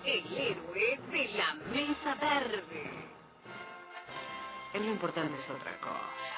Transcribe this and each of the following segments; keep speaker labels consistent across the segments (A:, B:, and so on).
A: El héroe de la mesa verde.
B: Lo importante es otra cosa.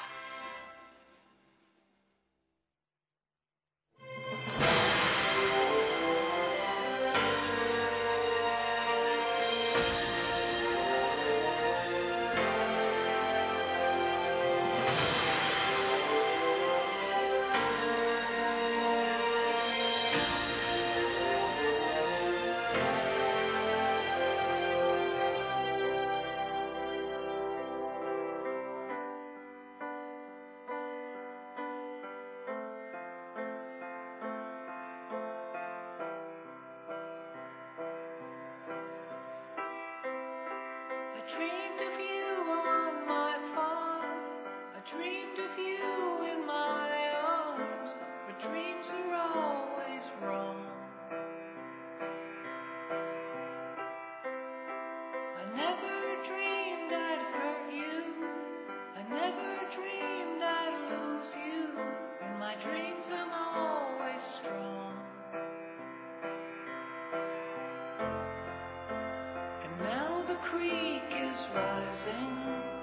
C: Dreamed of you on my farm. I dreamed of you in my arms. But dreams are always wrong. I never dreamed I'd hurt you. I never dreamed I'd lose you. In my dreams I'm always strong. And now the creek is rising,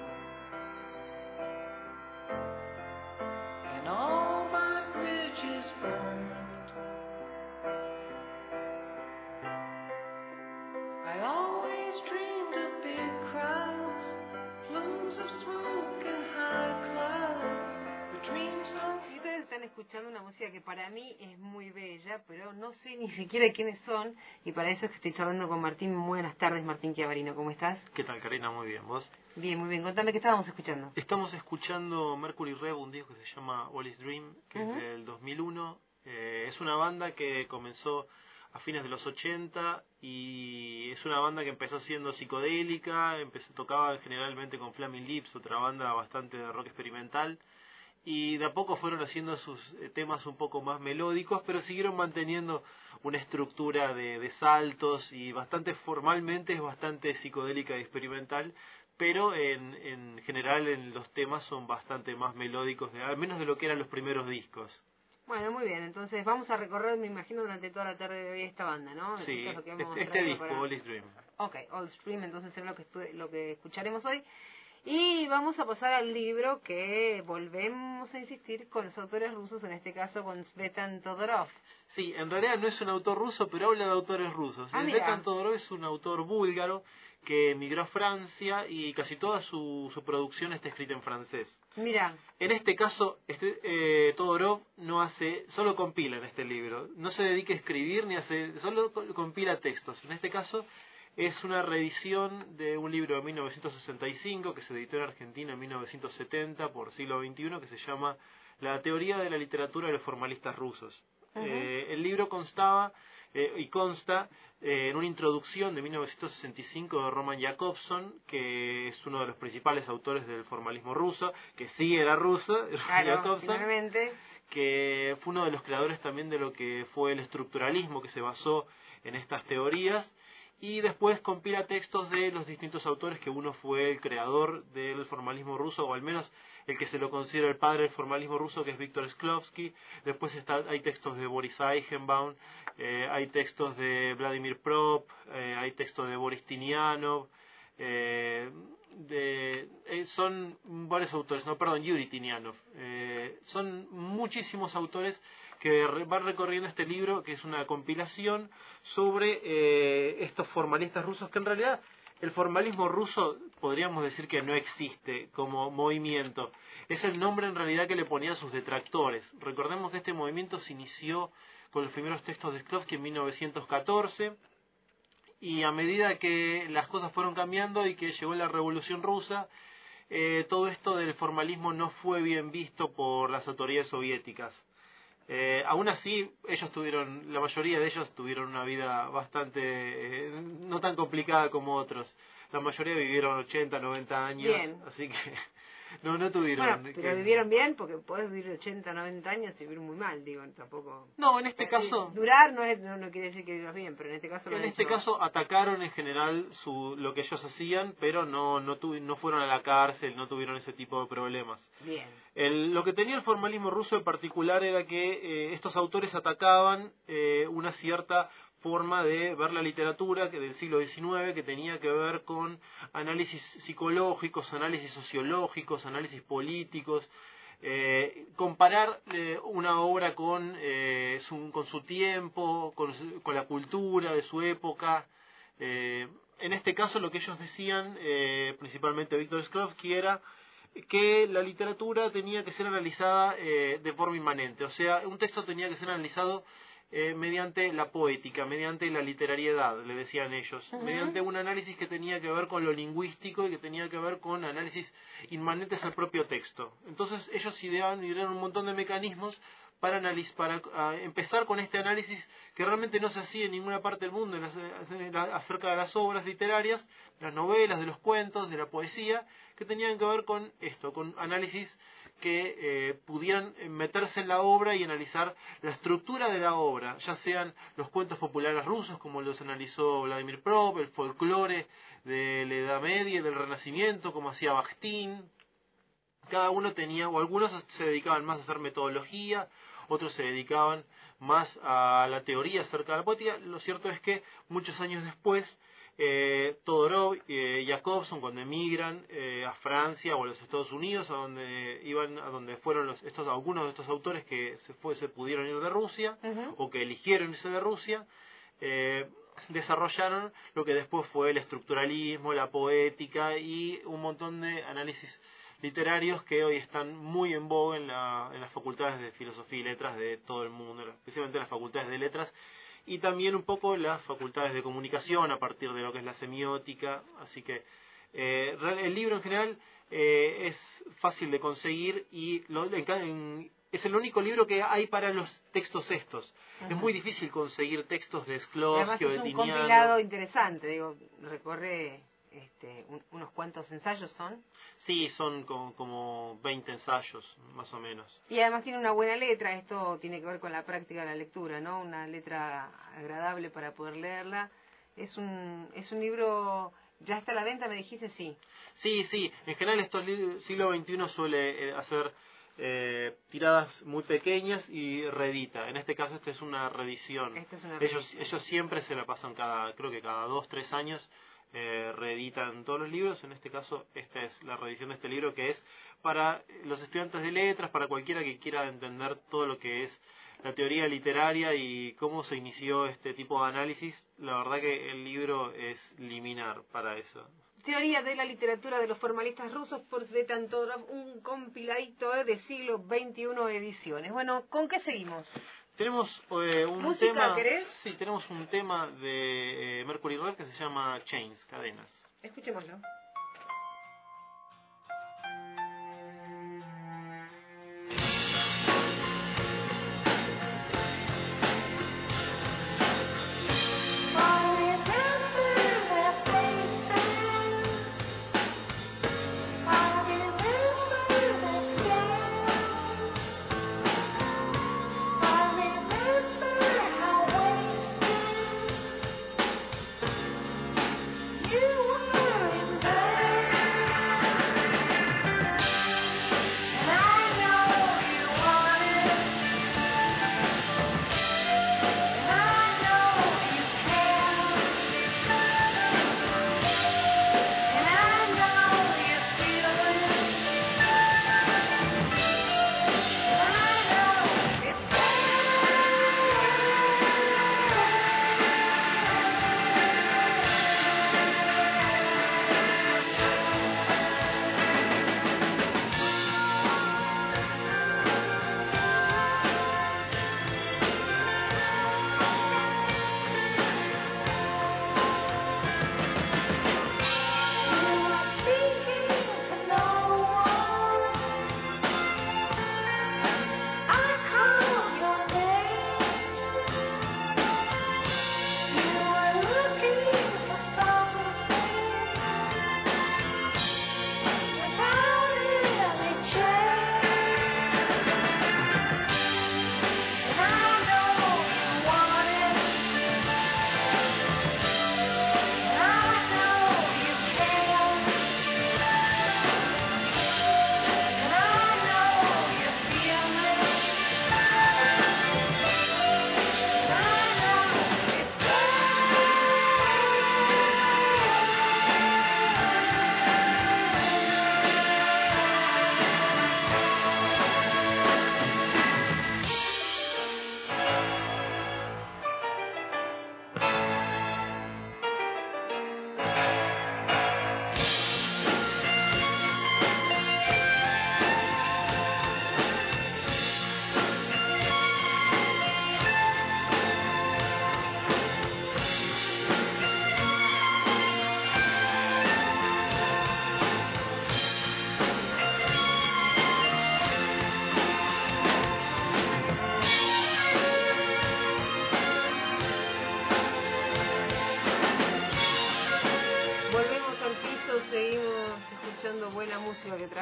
C: and all my bridges burned. I always dreamed of big crowds, plumes of smoke and high clouds, but dreams are...
A: Ustedes están escuchando una música que para mí es muy bella, pero no sé ni siquiera quiénes son, y para eso es que estoy charlando con Martín. Muy buenas tardes, Martín Chiavarino, ¿cómo estás?
D: ¿Qué tal, Karina? Muy bien, ¿vos?
A: Bien, muy bien. Contame, ¿qué estábamos escuchando?
D: Estamos escuchando Mercury Rev, un disco que se llama Wally's Dream, que es del 2001. Es una banda que comenzó a fines de los 80 y es una banda que empezó siendo psicodélica, tocaba generalmente con Flaming Lips, otra banda bastante de rock experimental, y de a poco fueron haciendo sus temas un poco más melódicos, pero siguieron manteniendo una estructura de saltos y bastante formalmente es bastante psicodélica y experimental, pero en general en los temas son bastante más melódicos, al menos de lo que eran los primeros discos.
A: Bueno, muy bien. Entonces vamos a recorrer, me imagino, durante toda la tarde de hoy esta banda, ¿no?
D: Sí,
A: Es lo que hemos
D: este
A: traído
D: disco,
A: para...
D: Wally's Dream.
A: Ok, All Stream, entonces es lo que escucharemos hoy. Y vamos a pasar al libro que volvemos a insistir con los autores rusos, en este caso con Svetan Todorov.
D: Sí, en realidad no es un autor ruso, pero habla de autores rusos. Svetan Todorov es un autor búlgaro que emigró a Francia y casi toda su producción está escrita en francés.
A: Mira.
D: En este caso, Todorov no hace, solo compila en este libro. No se dedica a escribir ni hace, solo compila textos. En este caso es una reedición de un libro de 1965 que se editó en Argentina en 1970 por Siglo XXI, que se llama La teoría de la literatura de los formalistas rusos. El libro consta en una introducción de 1965 de Roman Jakobson, que es uno de los principales autores del formalismo ruso, que sí era ruso,
A: claro,
D: Jakobson,
A: finalmente,
D: que fue uno de los creadores también de lo que fue el estructuralismo, que se basó en estas teorías, y después compila textos de los distintos autores, que uno fue el creador del formalismo ruso, o al menos el que se lo considera el padre del formalismo ruso, que es Víctor Shklovsky. Después hay textos de Boris Eichenbaum, hay textos de Vladimir Prop, hay textos de Boris Tinianov, son varios autores, Yuri Tinianov. Son muchísimos autores que van recorriendo este libro, que es una compilación sobre estos formalistas rusos, que en realidad el formalismo ruso podríamos decir que no existe como movimiento. Es el nombre en realidad que le ponían sus detractores. Recordemos que este movimiento se inició con los primeros textos de Shklovsky en 1914, y a medida que las cosas fueron cambiando y que llegó la Revolución Rusa, todo esto del formalismo no fue bien visto por las autoridades soviéticas. Aún así, la mayoría de ellos tuvieron una vida bastante, no tan complicada como otros. La mayoría vivieron 80, 90 años,
A: bien.
D: Así que no tuvieron...
A: Bueno, pero vivieron bien, porque podés vivir 80, 90 años y vivir muy mal, digo, tampoco...
D: No, en este caso...
A: Durar no quiere decir que vivas bien, pero en este caso...
D: En este caso atacaron en general lo que ellos hacían, pero no fueron a la cárcel, no tuvieron ese tipo de problemas.
A: Bien.
D: Lo que tenía el formalismo ruso en particular era que estos autores atacaban una cierta forma de ver la literatura del siglo XIX, que tenía que ver con análisis psicológicos, análisis sociológicos, análisis políticos, comparar una obra con su tiempo, con la cultura de su época. En este caso lo que ellos decían, principalmente Víctor Shklovsky, era que la literatura tenía que ser analizada de forma inmanente, o sea, un texto tenía que ser analizado mediante la poética, mediante la literariedad, le decían ellos, mediante un análisis que tenía que ver con lo lingüístico y que tenía que ver con análisis inmanentes al propio texto. Entonces ellos idearon un montón de mecanismos para empezar con este análisis que realmente no se hacía en ninguna parte del mundo acerca de las obras literarias, de las novelas, de los cuentos, de la poesía, que tenían que ver con esto, con análisis que pudieran meterse en la obra y analizar la estructura de la obra, ya sean los cuentos populares rusos, como los analizó Vladimir Prop, el folclore de la Edad Media y del Renacimiento, como hacía Bakhtin. Cada uno tenía, o algunos se dedicaban más a hacer metodología, otros se dedicaban más a la teoría acerca de la poética. Lo cierto es que muchos años después, Todorov y Jacobson, cuando emigran a Francia o a los Estados Unidos, a donde fueron algunos de estos autores que se pudieron ir de Rusia, o que eligieron irse de Rusia, desarrollaron lo que después fue el estructuralismo, la poética y un montón de análisis literarios que hoy están muy en boga en las facultades de filosofía y letras de todo el mundo, especialmente las facultades de letras y también un poco las facultades de comunicación a partir de lo que es la semiótica. Así que el libro en general es fácil de conseguir y es el único libro que hay para los textos estos. Es muy difícil conseguir textos de Shklovsky o de
A: Además es un
D: Tinianov.
A: compilado interesante, digo, recorre unos cuantos ensayos son.
D: Sí, son como 20 ensayos, más o menos.
A: Y además tiene una buena letra, esto tiene que ver con la práctica de la lectura, ¿no? Una letra agradable para poder leerla. Es un libro, ¿ya está a la venta, me dijiste? Sí. Sí, en general estos libros, siglo XXI suele hacer tiradas muy pequeñas y reedita. En este caso esta es una reedición. Ellos siempre se la pasan creo que cada 2-3 años. Reeditan todos los libros. En este caso esta es la reedición de este libro, que es para los estudiantes de letras, para cualquiera que quiera entender todo lo que es la teoría literaria y cómo se inició este tipo de análisis. La verdad que el libro es liminar para eso. Teoría de la literatura de los formalistas rusos por Svetan Todorov, un compiladito de siglo XXI ediciones. Bueno, ¿con qué seguimos?
D: Tenemos un
A: ¿Música,
D: tema.
A: querés?
D: Sí, tenemos un tema de Mercury Rev que se llama Chains, cadenas.
A: Escuchémoslo.
C: You were in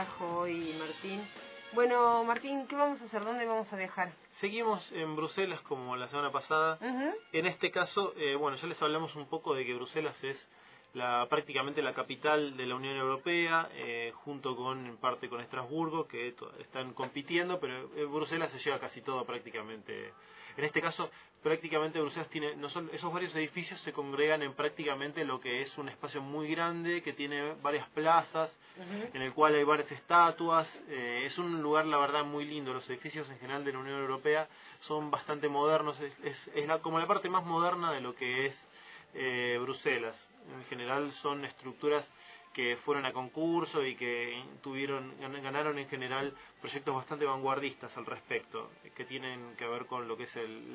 A: trajo hoy Martín. Bueno, Martín, ¿qué vamos a hacer? ¿Dónde vamos a viajar?
D: Seguimos en Bruselas como la semana pasada. En este caso, bueno, ya les hablamos un poco de que Bruselas es prácticamente la capital de la Unión Europea, junto con, en parte, con Estrasburgo, que están compitiendo, pero Bruselas se lleva casi todo prácticamente. En este caso, prácticamente Bruselas tiene, no son, esos varios edificios se congregan en prácticamente lo que es un espacio muy grande, que tiene varias plazas, en el cual hay varias estatuas. Es un lugar, la verdad, muy lindo. Los edificios en general de la Unión Europea son bastante modernos, como la parte más moderna de lo que es Bruselas. En general son estructuras que fueron a concurso y que ganaron en general proyectos bastante vanguardistas al respecto, que tienen que ver con lo que es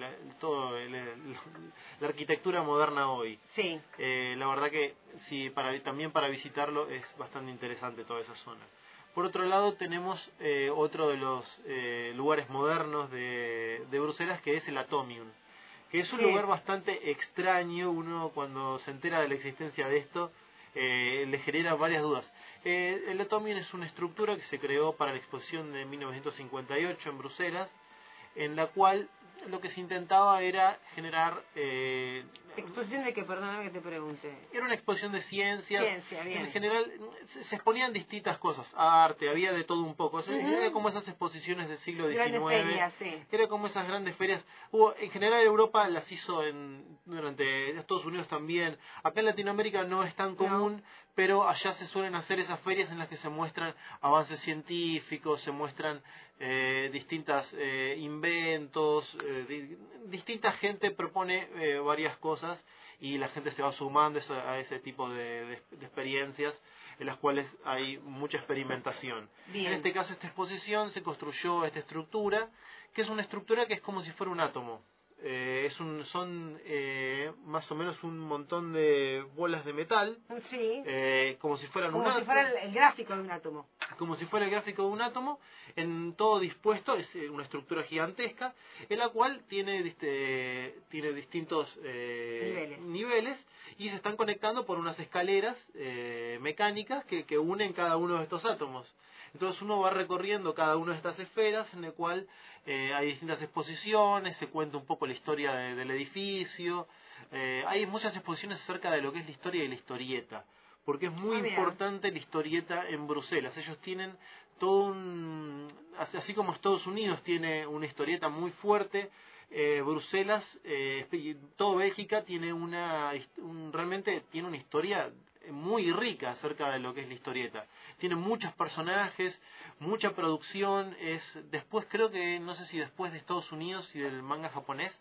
D: la arquitectura moderna hoy.
A: Sí.
D: La verdad que sí, también para visitarlo es bastante interesante toda esa zona. Por otro lado tenemos otro de los lugares modernos de Bruselas, que es el Atomium, que es un lugar bastante extraño. Uno, cuando se entera de la existencia de esto, le genera varias dudas. El Atomium es una estructura que se creó para la exposición de 1958 en Bruselas, en la cual lo que se intentaba era generar...
A: ¿Exposición de qué? Perdóname que te pregunte.
D: Era una exposición de ciencias.
A: Ciencia, bien.
D: En general se exponían distintas cosas, arte, había de todo un poco. Era como esas exposiciones del siglo XIX.
A: Grandes ferias, sí.
D: Era como esas grandes ferias. En general Europa las hizo durante Estados Unidos también. Acá en Latinoamérica no es tan común, pero allá se suelen hacer esas ferias en las que se muestran avances científicos, se muestran distintos inventos, distinta gente propone varias cosas y la gente se va sumando a ese tipo de experiencias en las cuales hay mucha experimentación.
A: Bien.
D: En este caso, esta exposición se construyó esta estructura, que es una estructura que es como si fuera un átomo. Son más o menos un montón de bolas de metal, como si fueran
A: como si fuera el gráfico de un átomo.
D: Como si fuera el gráfico de un átomo, en todo dispuesto. Es una estructura gigantesca, en la cual tiene distintos niveles, y se están conectando por unas escaleras mecánicas que unen cada uno de estos átomos. Entonces uno va recorriendo cada una de estas esferas, en el cual hay distintas exposiciones, se cuenta un poco la historia del edificio. Hay muchas exposiciones acerca de lo que es la historia y la historieta, porque es muy importante la historieta en Bruselas. Ellos tienen así como Estados Unidos tiene una historieta muy fuerte, Bruselas, todo Bélgica tiene realmente tiene una historia muy rica acerca de lo que es la historieta. Tiene muchos personajes, mucha producción. Después, creo que, no sé si después de Estados Unidos y del manga japonés,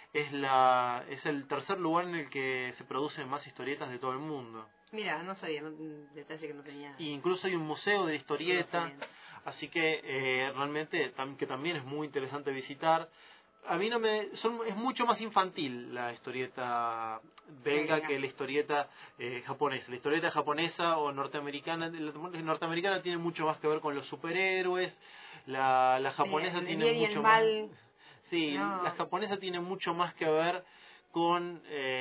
D: es el tercer lugar en el que se producen más historietas de todo el mundo.
A: Mira, no sabía, un detalle que no tenía.
D: Y incluso hay un museo de la historieta, así que realmente que también es muy interesante visitar. A mí es mucho más infantil la historieta belga que la historieta japonesa. La historieta japonesa o norteamericana, la norteamericana tiene mucho más que ver con los superhéroes. La japonesa tiene mucho más. Sí, la japonesa tiene mucho más que ver con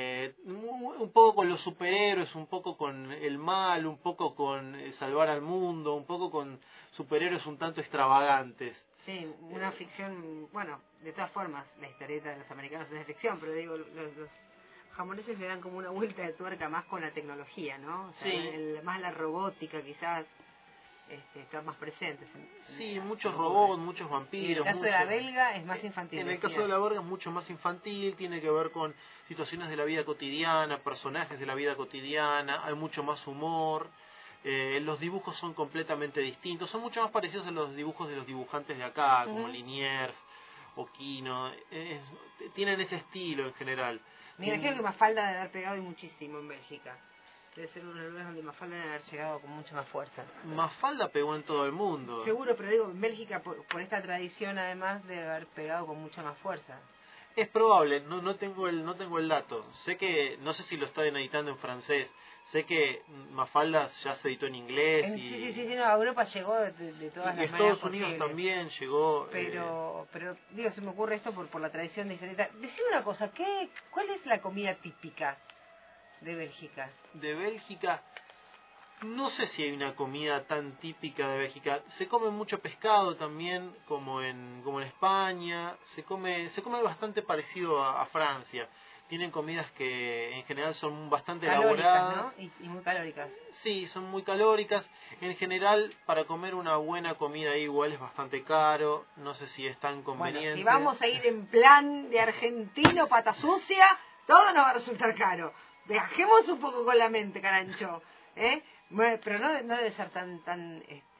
D: un poco con los superhéroes, un poco con el mal, un poco con salvar al mundo, un poco con superhéroes un tanto extravagantes.
A: Sí, una ficción, bueno, de todas formas, la historieta de los americanos es de ficción, pero digo, los japoneses le dan como una vuelta de tuerca más con la tecnología, ¿no? O sea, más la robótica quizás está más presentes.
D: Muchos robots, muchos vampiros.
A: En el caso de la belga es más infantil.
D: En el caso de la belga es mucho más infantil, tiene que ver con situaciones de la vida cotidiana, personajes de la vida cotidiana, hay mucho más humor. Los dibujos son completamente distintos, son mucho más parecidos a los dibujos de los dibujantes de acá, como Liniers o Kino. Tienen ese estilo en general.
A: Me imagino que Mafalda debe haber pegado muchísimo en Bélgica. Debe ser uno de los lugares donde Mafalda debe haber llegado con mucha más fuerza.
D: Mafalda pegó en todo el mundo.
A: Seguro, pero digo, en Bélgica, por esta tradición además, debe haber pegado con mucha más fuerza.
D: Es probable, no tengo el dato. Sé que, no sé si lo están editando en francés. Sé que Mafalda ya se editó en inglés.
A: Sí, no, a Europa llegó de todas las maneras
D: Estados Unidos
A: posibles.
D: También llegó.
A: Pero digo, se me ocurre esto por la tradición de historieta. Decime una cosa, ¿cuál es la comida típica de Bélgica?
D: De Bélgica, No sé si hay una comida tan típica de Bélgica. Se come mucho pescado también, como en España. Se come bastante parecido a Francia. Tienen comidas que en general son bastante
A: calóricas,
D: elaboradas.
A: ¿no? Y muy calóricas.
D: Sí, son muy calóricas. En general, para comer una buena comida ahí igual es bastante caro. No sé si es tan conveniente.
A: Bueno, si vamos a ir en plan de argentino, pata sucia, todo nos va a resultar caro. Viajemos un poco con la mente, Carancho. Bueno, pero no debe ser tan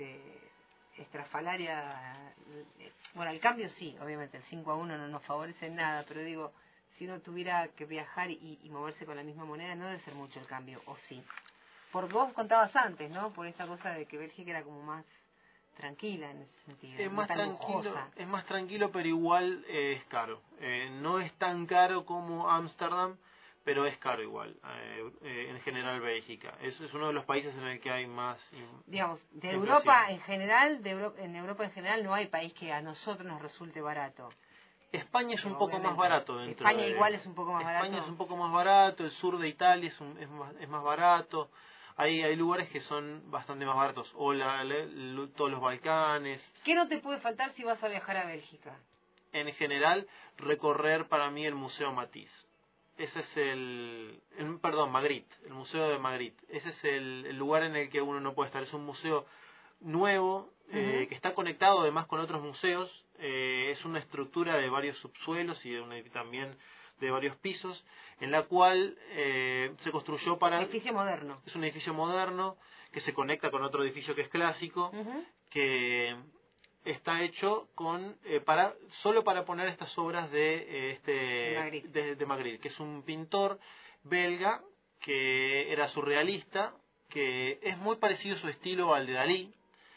A: estrafalaria. Bueno, el cambio sí, obviamente, el 5-1 no nos favorece en nada, pero digo, si uno tuviera que viajar y moverse con la misma moneda, no debe ser mucho el cambio, ¿o sí? Porque vos contabas antes, ¿no? Por esta cosa de que Bélgica era como más tranquila en ese sentido.
D: Es más tranquilo, pero igual es caro. No es tan caro como Ámsterdam, pero es caro igual. En general Bélgica. Es uno de los países en el que hay más
A: digamos, de
D: inflación.
A: Europa en general, en Europa en general no hay país que a nosotros nos resulte barato.
D: España es un poco más barato dentro
A: España igual es un poco más barato.
D: España es un poco más barato, el sur de Italia es más barato. Hay lugares que son bastante más baratos, o todos los Balcanes.
A: ¿Qué no te puede faltar si vas a viajar a Bélgica?
D: En general, recorrer para mí el Museo Matisse. Ese es perdón, Magritte, el Museo de Magritte. Ese es el lugar en el que uno no puede estar. Es un museo nuevo, que está conectado además con otros museos. Es una estructura de varios subsuelos y también de varios pisos, en la cual se construyó para...
A: Edificio moderno.
D: Es un edificio moderno que se conecta con otro edificio que es clásico, que está hecho solo para poner estas obras de Magritte, que es un pintor belga que era surrealista, que es muy parecido su estilo al de Dalí.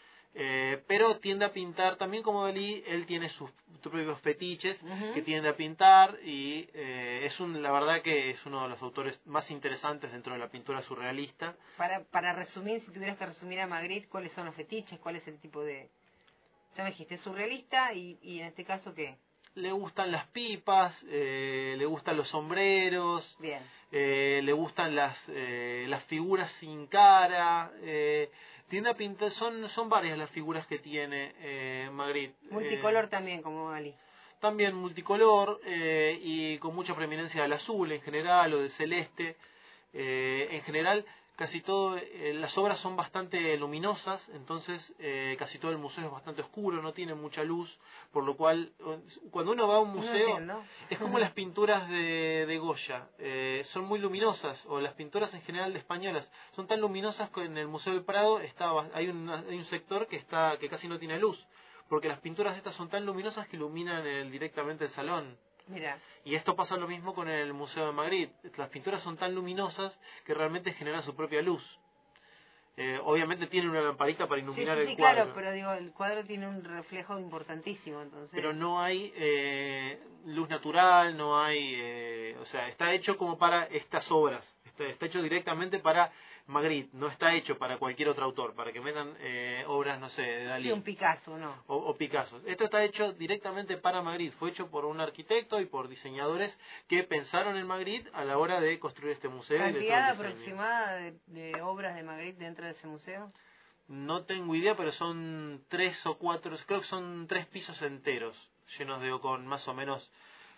D: Pero tiende a pintar también como Dalí. Él tiene sus propios fetiches que tiende a pintar y la verdad que es uno de los autores más interesantes dentro de la pintura surrealista.
A: Para resumir, si tuvieras que resumir a Magritte, ¿cuáles son los fetiches? ¿Cuál es el tipo de...? Ya me dijiste, surrealista y en este caso, ¿qué?
D: Le gustan las pipas, le gustan los sombreros.
A: Bien.
D: Le gustan las figuras sin cara. Tiende a pintar, son varias las figuras que tiene Magritte.
A: Multicolor también, como Dalí.
D: También multicolor y con mucha preeminencia del azul en general o del celeste. En general, casi todo, las obras son bastante luminosas, entonces casi todo el museo es bastante oscuro, no tiene mucha luz, por lo cual cuando uno va a un museo es como las pinturas de Goya, son muy luminosas, o las pinturas en general de españolas son tan luminosas que en el Museo del Prado hay un sector que casi no tiene luz, porque las pinturas estas son tan luminosas que iluminan directamente el salón.
A: Mira.
D: Y esto pasa lo mismo con el Museo de Magritte. Las pinturas son tan luminosas que realmente generan su propia luz. Obviamente tiene una lamparita para iluminar el cuadro.
A: Claro, pero digo, el cuadro tiene un reflejo importantísimo, entonces.
D: Pero no hay luz natural, no hay... o sea, está hecho como para estas obras. Está hecho directamente para Magritte, no está hecho para cualquier otro autor, para que metan obras, no sé, de Dalí.
A: Sí, un Picasso, ¿no?
D: O Picasso. Esto está hecho directamente para Magritte, fue hecho por un arquitecto y por diseñadores que pensaron en Magritte a la hora de construir este museo.
A: ¿Cantidad aproximada de obras de Magritte dentro de ese museo?
D: No tengo idea, pero son 3 o 4, creo que son 3 pisos enteros, llenos con más o menos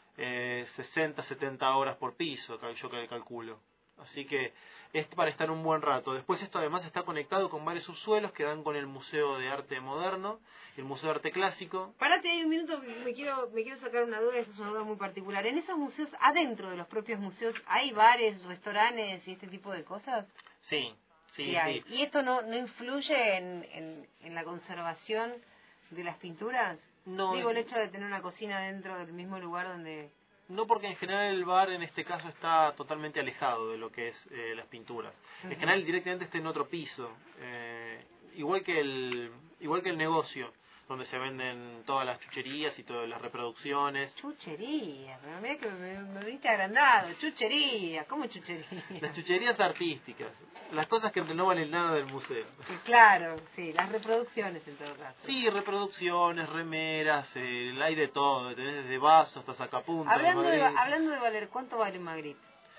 D: 60, 70 obras por piso, yo calculo. Así que es para estar un buen rato. Después esto además está conectado con varios subsuelos que dan con el Museo de Arte Moderno y el Museo de Arte Clásico.
A: Parate ahí un minuto, me quiero sacar una duda, esa es una duda muy particular. ¿En esos museos, adentro de los propios museos, hay bares, restaurantes y este tipo de cosas?
D: Sí.
A: ¿Y esto no influye en la conservación de las pinturas?
D: No.
A: Digo, el hecho de tener una cocina dentro del mismo lugar donde...
D: No, porque en general el bar en este caso está totalmente alejado de lo que es las pinturas. En general directamente está en otro piso, igual que el negocio, donde se venden todas las chucherías y todas las reproducciones.
A: Chuchería, pero mira que me viniste agrandado, chuchería, ¿cómo chuchería?
D: Las chucherías artísticas, las cosas que no valen nada del museo.
A: Claro, sí, las reproducciones en todo caso.
D: Sí, reproducciones, remeras, hay de todo, tenés desde vasos hasta sacapuntas.
A: Hablando de valer, ¿cuánto vale Magritte?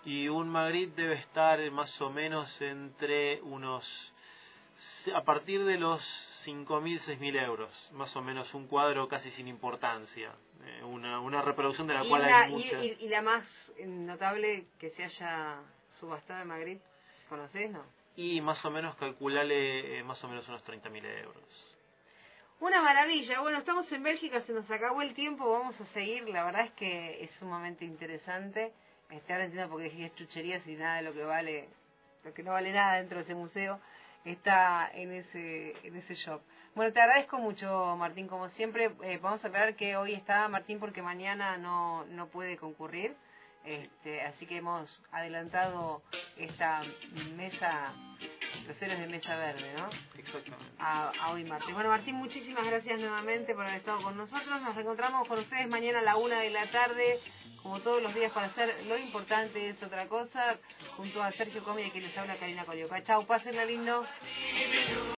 D: Y un Magritte debe estar más o menos entre a partir de los 5.000, 6.000 euros, más o menos un cuadro casi sin importancia, una reproducción de la cual hay mucha...
A: ¿Y la más notable que se haya subastado de Magritte, conocés, no?
D: Y más o menos calculale más o menos unos 30.000 euros.
A: Una maravilla. Bueno, estamos en Bélgica, se nos acabó el tiempo, vamos a seguir. La verdad es que es sumamente interesante. Ahora entiendo porque es chucherías y nada de lo que no vale nada dentro de ese museo está en ese shop. Bueno, te agradezco mucho, Martín, como siempre. Vamos a aclarar que hoy está Martín porque mañana no puede concurrir. Así que hemos adelantado esta mesa, los héroes de Mesa Verde, ¿no?
D: Exactamente.
A: A hoy martes. Bueno, Martín, muchísimas gracias nuevamente por haber estado con nosotros. Nos reencontramos con ustedes mañana a la 1 de la tarde, como todos los días, para hacer Lo Importante es Otra Cosa, junto a Sergio Comi, de quien les habla Karina Colioca. Chau, pásenla lindo.